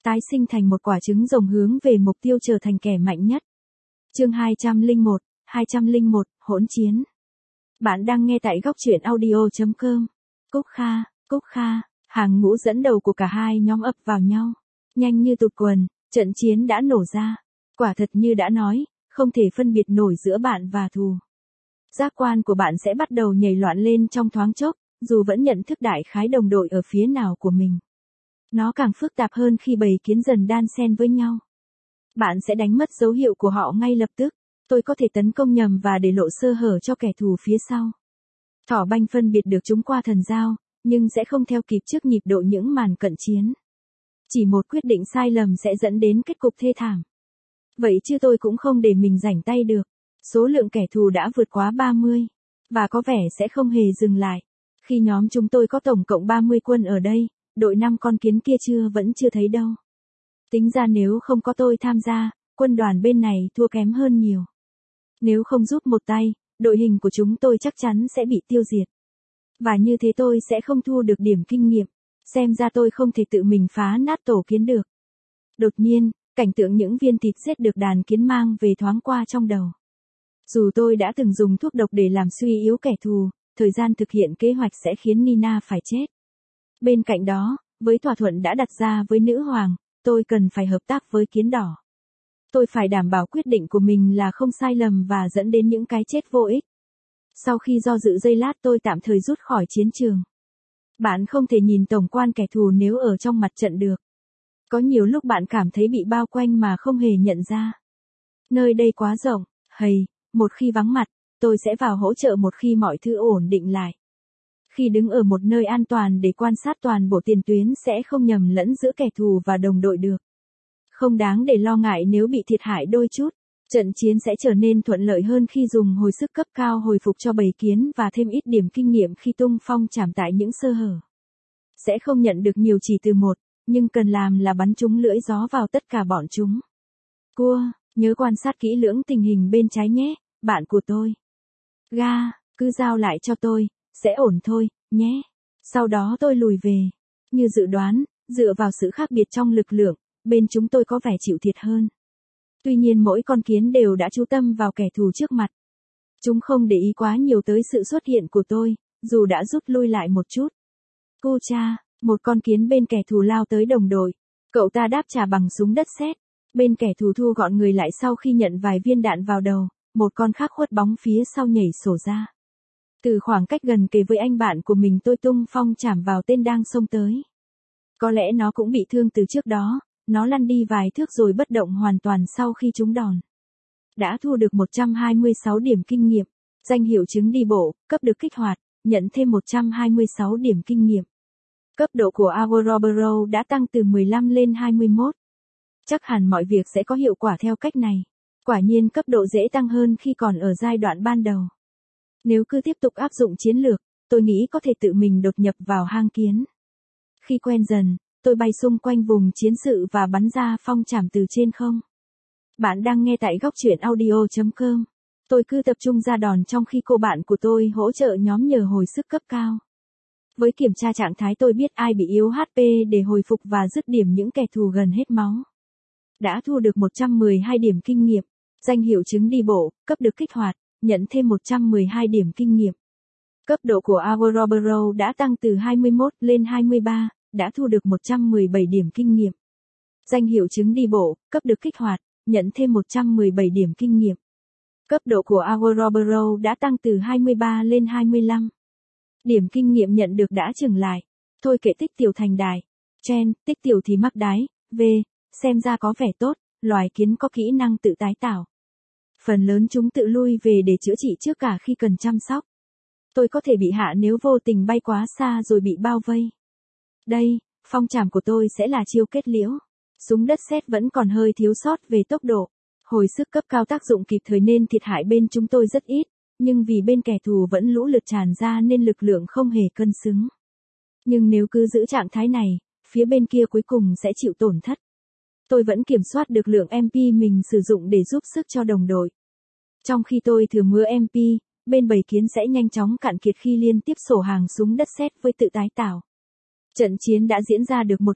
tái sinh thành một quả trứng rồng hướng về mục tiêu trở thành kẻ mạnh nhất. Chương 201, hỗn chiến. Bạn đang nghe tại góc truyện audio.com. Cúc Kha, hàng ngũ dẫn đầu của cả hai nhóm ập vào nhau. Nhanh như tụt quần, trận chiến đã nổ ra. Quả thật như đã nói, không thể phân biệt nổi giữa bạn và thù. Giác quan của bạn sẽ bắt đầu nhảy loạn lên trong thoáng chốc, dù vẫn nhận thức đại khái đồng đội ở phía nào của mình. Nó càng phức tạp hơn khi bầy kiến dần đan xen với nhau. Bạn sẽ đánh mất dấu hiệu của họ ngay lập tức. Tôi có thể tấn công nhầm và để lộ sơ hở cho kẻ thù phía sau. Thỏ banh phân biệt được chúng qua thần giao, nhưng sẽ không theo kịp trước nhịp độ những màn cận chiến. Chỉ một quyết định sai lầm sẽ dẫn đến kết cục thê thảm. Vậy chứ tôi cũng không để mình rảnh tay được. Số lượng kẻ thù đã vượt quá 30, và có vẻ sẽ không hề dừng lại. Khi nhóm chúng tôi có tổng cộng 30 quân ở đây, đội 5 con kiến kia vẫn chưa thấy đâu. Tính ra nếu không có tôi tham gia, quân đoàn bên này thua kém hơn nhiều. Nếu không giúp một tay, đội hình của chúng tôi chắc chắn sẽ bị tiêu diệt. Và như thế tôi sẽ không thu được điểm kinh nghiệm. Xem ra tôi không thể tự mình phá nát tổ kiến được. Đột nhiên, cảnh tượng những viên thịt giết được đàn kiến mang về thoáng qua trong đầu. Dù tôi đã từng dùng thuốc độc để làm suy yếu kẻ thù, thời gian thực hiện kế hoạch sẽ khiến Nina phải chết. Bên cạnh đó, với thỏa thuận đã đặt ra với nữ hoàng, tôi cần phải hợp tác với kiến đỏ. Tôi phải đảm bảo quyết định của mình là không sai lầm và dẫn đến những cái chết vô ích. Sau khi do dự giây lát tôi tạm thời rút khỏi chiến trường. Bạn không thể nhìn tổng quan kẻ thù nếu ở trong mặt trận được. Có nhiều lúc bạn cảm thấy bị bao quanh mà không hề nhận ra. Nơi đây quá rộng, một khi vắng mặt, tôi sẽ vào hỗ trợ một khi mọi thứ ổn định lại. Khi đứng ở một nơi an toàn để quan sát toàn bộ tiền tuyến sẽ không nhầm lẫn giữa kẻ thù và đồng đội được. Không đáng để lo ngại nếu bị thiệt hại đôi chút. Trận chiến sẽ trở nên thuận lợi hơn khi dùng hồi sức cấp cao hồi phục cho bầy kiến và thêm ít điểm kinh nghiệm khi tung phong trảm tại những sơ hở. Sẽ không nhận được nhiều chỉ từ một, nhưng cần làm là bắn trúng lưỡi gió vào tất cả bọn chúng. Nhớ quan sát kỹ lưỡng tình hình bên trái nhé, bạn của tôi. Cứ giao lại cho tôi, sẽ ổn thôi, nhé. Sau đó tôi lùi về. Như dự đoán, dựa vào sự khác biệt trong lực lượng, bên chúng tôi có vẻ chịu thiệt hơn. Tuy nhiên mỗi con kiến đều đã chú tâm vào kẻ thù trước mặt. Chúng không để ý quá nhiều tới sự xuất hiện của tôi, dù đã rút lui lại một chút. Một con kiến bên kẻ thù lao tới đồng đội. Cậu ta đáp trả bằng súng đất sét. Bên kẻ thù thu gọn người lại sau khi nhận vài viên đạn vào đầu, một con khác khuất bóng phía sau nhảy sổ ra. Từ khoảng cách gần kề với anh bạn của mình tôi tung phong chảm vào tên đang xông tới. Có lẽ nó cũng bị thương từ trước đó, nó lăn đi vài thước rồi bất động hoàn toàn sau khi trúng đòn. Đã thu được 126 điểm kinh nghiệm, danh hiệu chứng đi bộ, cấp được kích hoạt, nhận thêm 126 điểm kinh nghiệm. Cấp độ của Aurobero đã tăng từ 15 lên 21. Chắc hẳn mọi việc sẽ có hiệu quả theo cách này. Quả nhiên cấp độ dễ tăng hơn khi còn ở giai đoạn ban đầu. Nếu cứ tiếp tục áp dụng chiến lược, tôi nghĩ có thể tự mình đột nhập vào hang kiến. Khi quen dần, tôi bay xung quanh vùng chiến sự và bắn ra phong trảm từ trên không. Bạn đang nghe tại góc truyện audio.com. Tôi cứ tập trung ra đòn trong khi cô bạn của tôi hỗ trợ nhóm nhờ hồi sức cấp cao. Với kiểm tra trạng thái tôi biết ai bị yếu HP để hồi phục và dứt điểm những kẻ thù gần hết máu. Đã thu được 112 điểm kinh nghiệm, danh hiệu chứng đi bộ, cấp được kích hoạt, nhận thêm 112 điểm kinh nghiệm. Cấp độ của Aurobero đã tăng từ 21 lên 23, đã thu được 117 điểm kinh nghiệm. Danh hiệu chứng đi bộ, cấp được kích hoạt, nhận thêm 117 điểm kinh nghiệm. Cấp độ của Aurobero đã tăng từ 23 lên 25. Điểm kinh nghiệm nhận được đã chững lại. Thôi kệ tích tiểu thành đại. Tích tiểu thì mắc đái. Xem ra có vẻ tốt, loài kiến có kỹ năng tự tái tạo. Phần lớn chúng tự lui về để chữa trị trước cả khi cần chăm sóc. Tôi có thể bị hạ nếu vô tình bay quá xa rồi bị bao vây. Đây, phong trảm của tôi sẽ là chiêu kết liễu. Súng đất sét vẫn còn hơi thiếu sót về tốc độ. Hồi sức cấp cao tác dụng kịp thời nên thiệt hại bên chúng tôi rất ít, nhưng vì bên kẻ thù vẫn lũ lượt tràn ra nên lực lượng không hề cân xứng. Nhưng nếu cứ giữ trạng thái này, phía bên kia cuối cùng sẽ chịu tổn thất. Tôi vẫn kiểm soát được lượng MP mình sử dụng để giúp sức cho đồng đội. Trong khi tôi thừa mứa MP, bên bầy kiến sẽ nhanh chóng cạn kiệt khi liên tiếp sổ hàng súng đất sét với tự tái tạo. Trận chiến đã diễn ra được một lúc,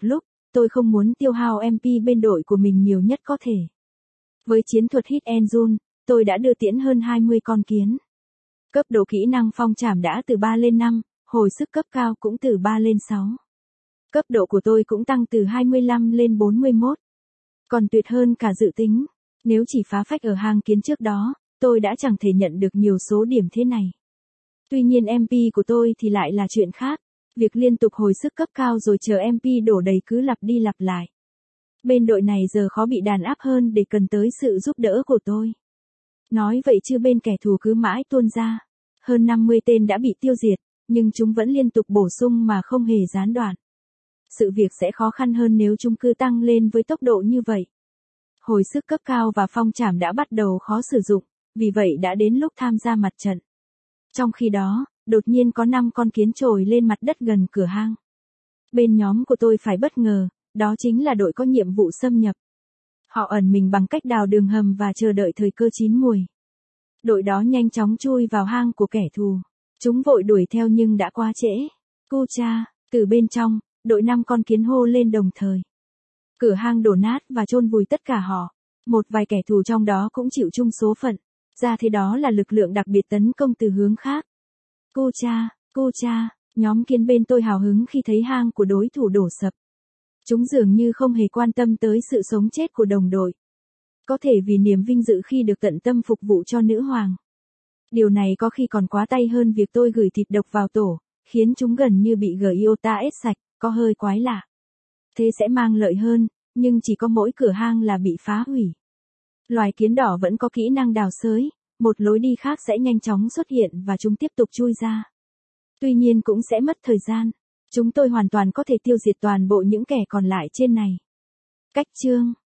tôi không muốn tiêu hao MP bên đội của mình nhiều nhất có thể. Với chiến thuật Hit and Run, tôi đã đưa tiễn hơn 20 con kiến. Cấp độ kỹ năng phong trảm đã từ 3 lên 5, hồi sức cấp cao cũng từ 3 lên 6. Cấp độ của tôi cũng tăng từ 25 lên 41. Còn tuyệt hơn cả dự tính. Nếu chỉ phá phách ở hang kiến trước đó, tôi đã chẳng thể nhận được nhiều số điểm thế này. Tuy nhiên MP của tôi thì lại là chuyện khác. Việc liên tục hồi sức cấp cao rồi chờ MP đổ đầy cứ lặp đi lặp lại. Bên đội này giờ khó bị đàn áp hơn để cần tới sự giúp đỡ của tôi. Nói vậy chứ bên kẻ thù cứ mãi tuôn ra. Hơn 50 tên đã bị tiêu diệt, nhưng chúng vẫn liên tục bổ sung mà không hề gián đoạn. Sự việc sẽ khó khăn hơn nếu chúng cứ tăng lên với tốc độ như vậy. Hồi sức cấp cao và phong trảm đã bắt đầu khó sử dụng, vì vậy đã đến lúc tham gia mặt trận. Trong khi đó, đột nhiên có 5 con kiến trồi lên mặt đất gần cửa hang. Bên nhóm của tôi phải bất ngờ, đó chính là đội có nhiệm vụ xâm nhập. Họ ẩn mình bằng cách đào đường hầm và chờ đợi thời cơ chín muồi. Đội đó nhanh chóng chui vào hang của kẻ thù. Chúng vội đuổi theo nhưng đã quá trễ. Cu cha, từ bên trong, đội 5 con kiến hô lên đồng thời. Cửa hang đổ nát và chôn vùi tất cả họ. Một vài kẻ thù trong đó cũng chịu chung số phận. Ra thế đó là lực lượng đặc biệt tấn công từ hướng khác. Cu cha, nhóm kiến bên tôi hào hứng khi thấy hang của đối thủ đổ sập. Chúng dường như không hề quan tâm tới sự sống chết của đồng đội. Có thể vì niềm vinh dự khi được tận tâm phục vụ cho nữ hoàng. Điều này có khi còn quá tay hơn việc tôi gửi thịt độc vào tổ, khiến chúng gần như bị Giota ép sạch, có hơi quái lạ. Thế sẽ mang lợi hơn, nhưng chỉ có mỗi cửa hang là bị phá hủy. Loài kiến đỏ vẫn có kỹ năng đào xới, một lối đi khác sẽ nhanh chóng xuất hiện và chúng tiếp tục chui ra. Tuy nhiên cũng sẽ mất thời gian. Chúng tôi hoàn toàn có thể tiêu diệt toàn bộ những kẻ còn lại trên này. Cách chương